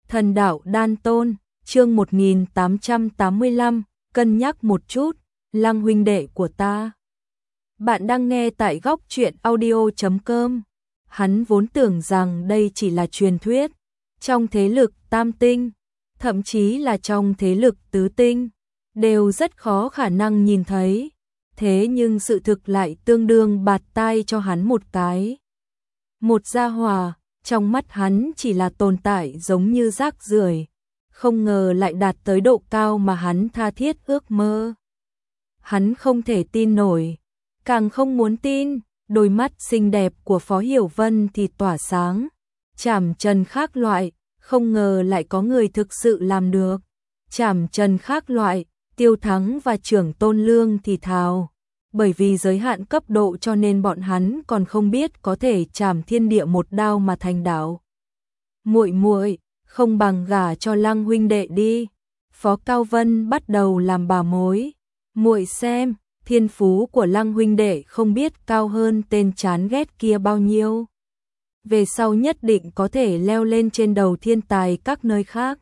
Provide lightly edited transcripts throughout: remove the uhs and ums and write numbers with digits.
Thần đạo đan tôn, chương 1885, cân nhắc một chút, Lăng huynh đệ của ta. Bạn đang nghe tại góc truyện audio.com. Hắn vốn tưởng rằng đây chỉ là truyền thuyết, trong thế lực tam tinh, thậm chí là trong thế lực tứ tinh, đều rất khó khả năng nhìn thấy. Thế nhưng sự thực lại tương đương bạt tai cho hắn một cái. Một gia hỏa, trong mắt hắn chỉ là tồn tại giống như rác rưởi, không ngờ lại đạt tới độ cao mà hắn tha thiết ước mơ. Hắn không thể tin nổi, càng không muốn tin, đôi mắt xinh đẹp của Phó Hiểu Vân thì tỏa sáng, chảm trần khác loại, không ngờ lại có người thực sự làm được. Chảm trần khác loại, Tiêu Thắng và Trưởng Tôn Lương thì thào, bởi vì giới hạn cấp độ cho nên bọn hắn còn không biết có thể chảm thiên địa một đao mà thành đạo. Muội muội, không bằng gả cho Lăng huynh đệ đi. Phó Cao Vân bắt đầu làm bà mối. Muội xem, thiên phú của Lăng huynh đệ không biết cao hơn tên chán ghét kia bao nhiêu. Về sau nhất định có thể leo lên trên đầu thiên tài các nơi khác.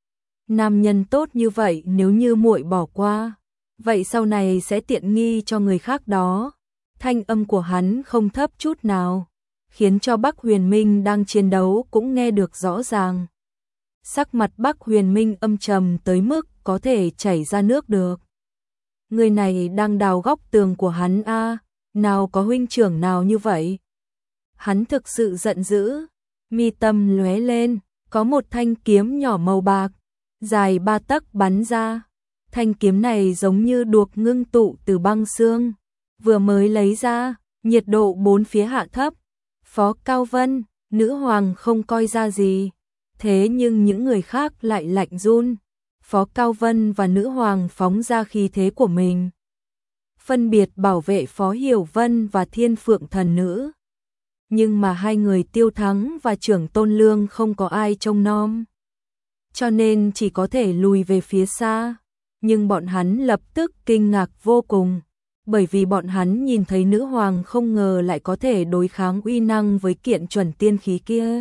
Nam nhân tốt như vậy nếu như muội bỏ qua, vậy sau này sẽ tiện nghi cho người khác đó. Thanh âm của hắn không thấp chút nào, khiến cho Bắc Huyền Minh đang chiến đấu cũng nghe được rõ ràng. Sắc mặt Bắc Huyền Minh âm trầm tới mức có thể chảy ra nước được. Người này đang đào góc tường của hắn a, nào có huynh trưởng nào như vậy. Hắn thực sự giận dữ, mi tâm lóe lên, có một thanh kiếm nhỏ màu bạc, dài 3 tấc bắn ra. Thanh kiếm này giống như đuộc ngưng tụ từ băng xương, vừa mới lấy ra, nhiệt độ bốn phía hạ thấp. Phó Cao Vân, nữ hoàng không coi ra gì, thế nhưng những người khác lại lạnh run. Phó Cao Vân và nữ hoàng phóng ra khí thế của mình, phân biệt bảo vệ Phó Hiểu Vân và Thiên Phượng thần nữ. Nhưng mà hai người Tiêu Thắng và Trưởng Tôn Lương không có ai trông nom, cho nên chỉ có thể lùi về phía xa. Nhưng bọn hắn lập tức kinh ngạc vô cùng, bởi vì bọn hắn nhìn thấy nữ hoàng không ngờ lại có thể đối kháng uy năng với kiện chuẩn tiên khí kia.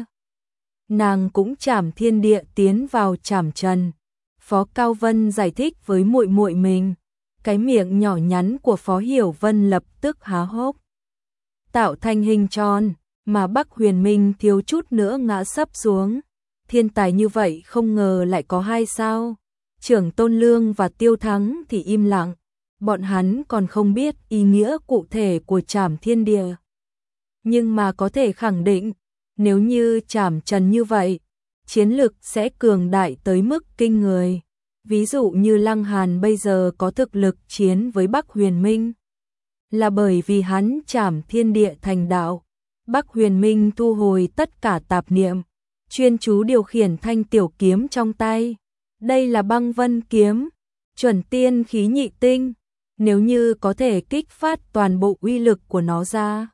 Nàng cũng chảm thiên địa tiến vào chảm trần. Phó Cao Vân giải thích với muội muội mình, cái miệng nhỏ nhắn của Phó Hiểu Vân lập tức há hốc, tạo thành hình tròn, mà Bắc Huyền Minh thiếu chút nữa ngã sấp xuống. Thiên tài như vậy không ngờ lại có hai sao. Trưởng Tôn Lương và Tiêu Thắng thì im lặng, bọn hắn còn không biết ý nghĩa cụ thể của chảm thiên địa. Nhưng mà có thể khẳng định, nếu như chảm trần như vậy, chiến lực sẽ cường đại tới mức kinh người. Ví dụ như Lăng Hàn bây giờ có thực lực chiến với Bắc Huyền Minh, là bởi vì hắn chảm thiên địa thành đạo. Bắc Huyền Minh thu hồi tất cả tạp niệm, chuyên chú điều khiển thanh tiểu kiếm trong tay. Đây là băng vân kiếm, chuẩn tiên khí nhị tinh, nếu như có thể kích phát toàn bộ uy lực của nó ra,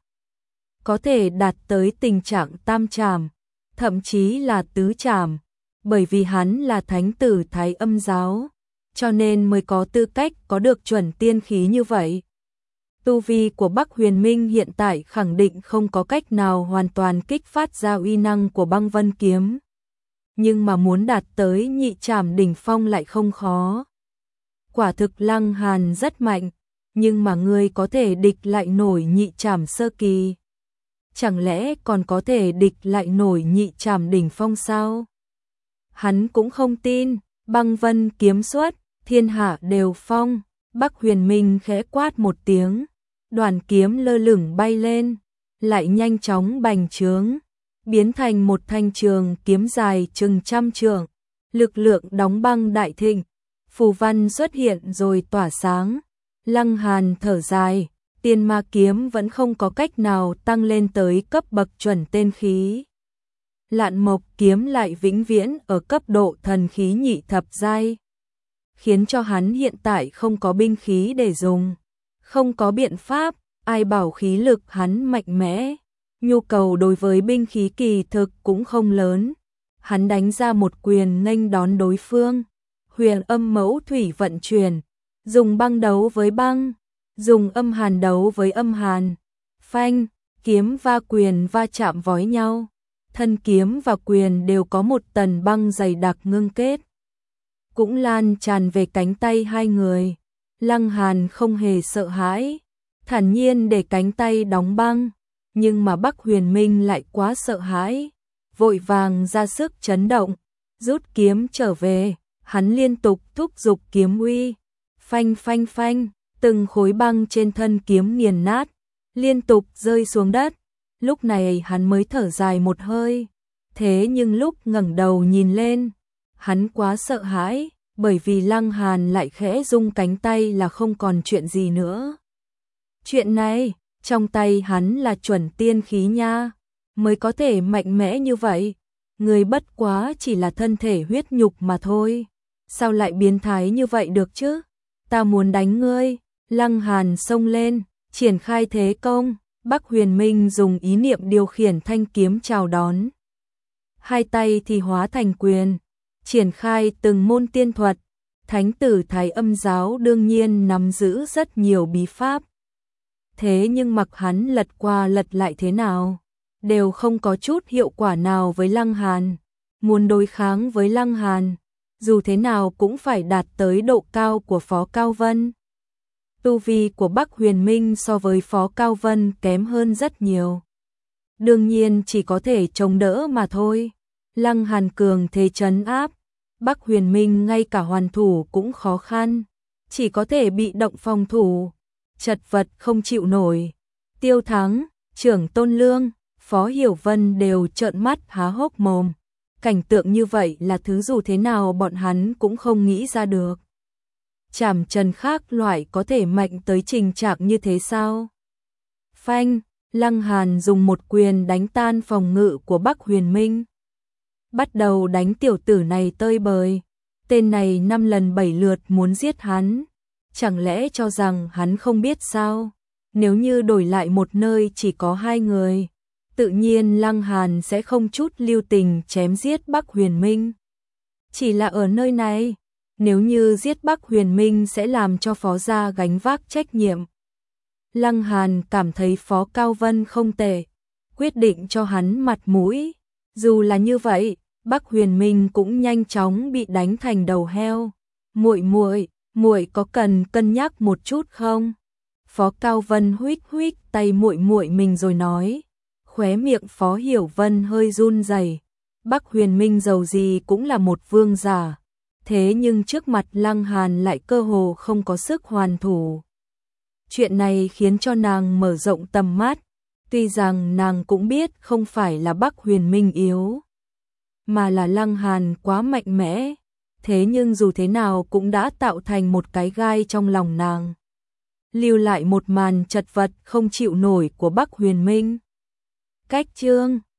có thể đạt tới tình trạng tam trảm, thậm chí là tứ trảm, bởi vì hắn là thánh tử Thái Âm giáo, cho nên mới có tư cách có được chuẩn tiên khí như vậy. Tu vi của Bắc Huyền Minh hiện tại khẳng định không có cách nào hoàn toàn kích phát ra uy năng của băng vân kiếm, nhưng mà muốn đạt tới nhị trảm đỉnh phong lại không khó. Quả thực Lăng Hàn rất mạnh, nhưng mà ngươi có thể địch lại nổi nhị trảm sơ kỳ? Chẳng lẽ còn có thể địch lại nổi nhị trảm đỉnh phong sao? Hắn cũng không tin. Băng vân kiếm xuất, thiên hạ đều phong. Bắc Huyền Minh khẽ quát một tiếng, đoàn kiếm lơ lửng bay lên, lại nhanh chóng bành trướng, biến thành một thanh trường kiếm dài chừng trăm trượng. Lực lượng đóng băng đại thịnh, phù văn xuất hiện rồi tỏa sáng. Lăng Hàn thở dài, tiên ma kiếm vẫn không có cách nào tăng lên tới cấp bậc chuẩn tiên khí. Lạn mộc kiếm lại vĩnh viễn ở cấp độ thần khí nhị thập giai, khiến cho hắn hiện tại không có binh khí để dùng. Không có biện pháp, ai bảo khí lực hắn mạnh mẽ, nhu cầu đối với binh khí kỳ thực cũng không lớn. Hắn đánh ra một quyền nghênh đón đối phương, huyền âm mẫu thủy vận chuyển, dùng băng đấu với băng, dùng âm hàn đấu với âm hàn. Phanh, kiếm va quyền va chạm vói nhau, thân kiếm và quyền đều có một tầng băng dày đặc ngưng kết, cũng lan tràn về cánh tay hai người. Lăng Hàn không hề sợ hãi, thản nhiên để cánh tay đóng băng, nhưng mà Bắc Huyền Minh lại quá sợ hãi, vội vàng ra sức chấn động, rút kiếm trở về, hắn liên tục thúc giục kiếm uy, phanh phanh phanh, từng khối băng trên thân kiếm nghiền nát, liên tục rơi xuống đất. Lúc này hắn mới thở dài một hơi, thế nhưng lúc ngẩng đầu nhìn lên, hắn quá sợ hãi, bởi vì Lăng Hàn lại khẽ rung cánh tay là không còn chuyện gì nữa. Chuyện này, trong tay hắn là chuẩn tiên khí nha, mới có thể mạnh mẽ như vậy, người bất quá chỉ là thân thể huyết nhục mà thôi, sao lại biến thái như vậy được chứ? Ta muốn đánh ngươi. Lăng Hàn xông lên, triển khai thế công, Bắc Huyền Minh dùng ý niệm điều khiển thanh kiếm chào đón. Hai tay thì hóa thành quyền, triển khai từng môn tiên thuật. Thánh tử Thái Âm giáo đương nhiên nắm giữ rất nhiều bí pháp. Thế nhưng mặc hắn lật qua lật lại thế nào, đều không có chút hiệu quả nào với Lăng Hàn. Muốn đối kháng với Lăng Hàn, dù thế nào cũng phải đạt tới độ cao của Phó Cao Vân. Tu vi của Bắc Huyền Minh so với Phó Cao Vân kém hơn rất nhiều. Đương nhiên chỉ có thể chống đỡ mà thôi. Lăng Hàn cường thế trấn áp, Bắc Huyền Minh ngay cả hoàn thủ cũng khó khăn, chỉ có thể bị động phòng thủ, chật vật không chịu nổi. Tiêu Thắng, Trưởng Tôn Lương, Phó Hiểu Vân đều trợn mắt há hốc mồm. Cảnh tượng như vậy là thứ dù thế nào bọn hắn cũng không nghĩ ra được. Trảm trần khác loại có thể mạnh tới trình trạng như thế sao? Phanh, Lăng Hàn dùng một quyền đánh tan phòng ngự của Bắc Huyền Minh. Bắt đầu đánh tiểu tử này tơi bời. Tên này 5 lần 7 lượt muốn giết hắn. Chẳng lẽ cho rằng hắn không biết sao? Nếu như đổi lại một nơi chỉ có 2 người, tự nhiên Lăng Hàn sẽ không chút lưu tình chém giết Bắc Huyền Minh. Chỉ là ở nơi này, nếu như giết Bắc Huyền Minh sẽ làm cho Phó gia gánh vác trách nhiệm. Lăng Hàn cảm thấy Phó Cao Vân không tệ, quyết định cho hắn mặt mũi. Dù là như vậy, Bắc Huyền Minh cũng nhanh chóng bị đánh thành đầu heo. Muội có cần cân nhắc một chút không? Phó Cao Vân huých huých tay muội mình rồi nói. Khóe miệng Phó Hiểu Vân hơi run rẩy. Bắc Huyền Minh dầu gì cũng là một vương giả, thế nhưng trước mặt Lăng Hàn lại cơ hồ không có sức hoàn thủ. Chuyện này khiến cho nàng mở rộng tầm mắt, tuy rằng nàng cũng biết không phải là Bắc Huyền Minh yếu, mà là Lăng Hàn quá mạnh mẽ, thế nhưng dù thế nào cũng đã tạo thành một cái gai trong lòng nàng, lưu lại một màn chật vật không chịu nổi của Bắc Huyền Minh. Cách chương